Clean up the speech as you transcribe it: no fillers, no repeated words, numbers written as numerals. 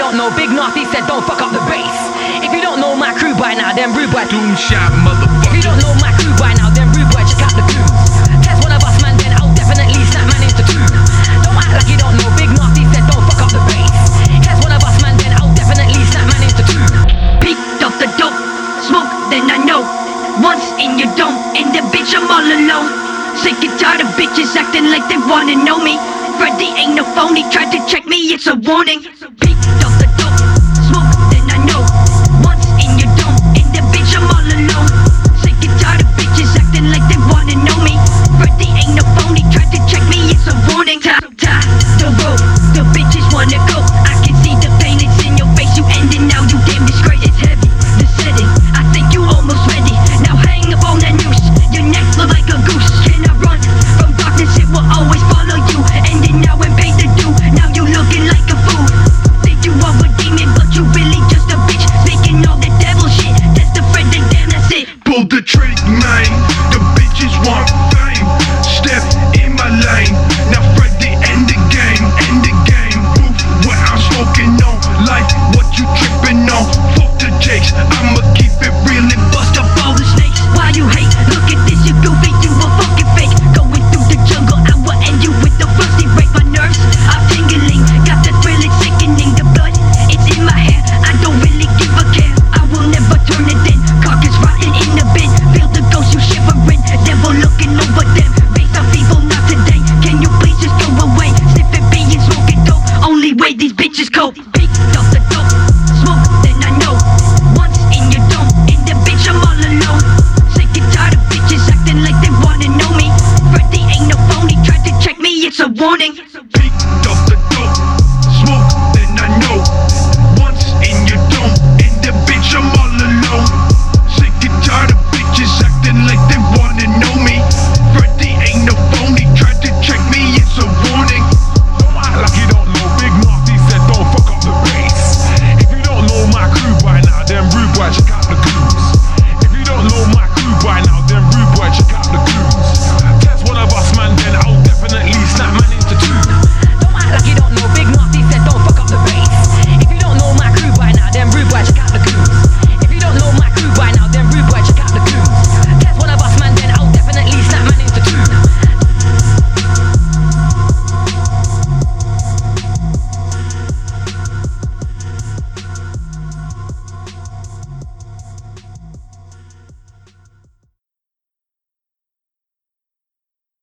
don't know, Big Nasty said don't fuck up the bass. If you don't know my crew by now, then rude boy. Doom shot, motherfucker. If you don't know my crew by now, then rude boy, check out the clues. Test one of us, man, then I'll definitely snap man into two. Don't act like you don't know, Big Nasty said don't fuck up the bass. Test one of us, man, then I'll definitely snap man into two. Picked up the dope, smoke, then I know. Once in your dome, and the bitch I'm all alone. Sick and tired of bitches acting like they wanna know me. Freddy ain't no phony, tried to check me, it's a warning. Picked up the dope, smoke, then I know. Once in your dome, and the bitch I'm all alone. Sick and tired of bitches acting like they wanna know me. Freddy ain't no phony, tried to check me, it's a warning. Tie the rope, the bitches wanna go. I can see the pain, it's in your face, you ending now, you damn disgrace. It's heavy, the setting, I think you almost ready. Now hang up on that noose, your neck look like a goose. Can I run from darkness, it will always follow you. Ending now and paid the due, now you looking like a fool. Think you are a demon, but you really just a bitch. Speaking all that devil shit, that's the Fred and damn, that's it. Pull the trick, man. The bitches want fame. Step in my lane. Now Freddy end the game, end the game. Oof, what I'm smoking on. Like what you tripping on. Fuck the jakes, I'ma keep it real and bust up all the snakes. Why you hate? Look at this, you goofy, you a fucking fake. Going through the jungle, I will end you with the rusty break. My nerves are tingling, got the thrill, it's sickening. The blood, it's in my hair, I don't really give a care. I will never turn it in, carcass rotten in the bin. Feel the ghost, you shivering, devil looking over them. Based on people, not today, can you please just go away? Sniffing B and smoking dope, only way these bitches cope. Picked up the dope, smoke, then I know. Once in your dome, and the bitch I'm all alone. Sick and tired of bitches acting like they wanna know me. Freddy ain't no phony, tried to check me, it's a warning.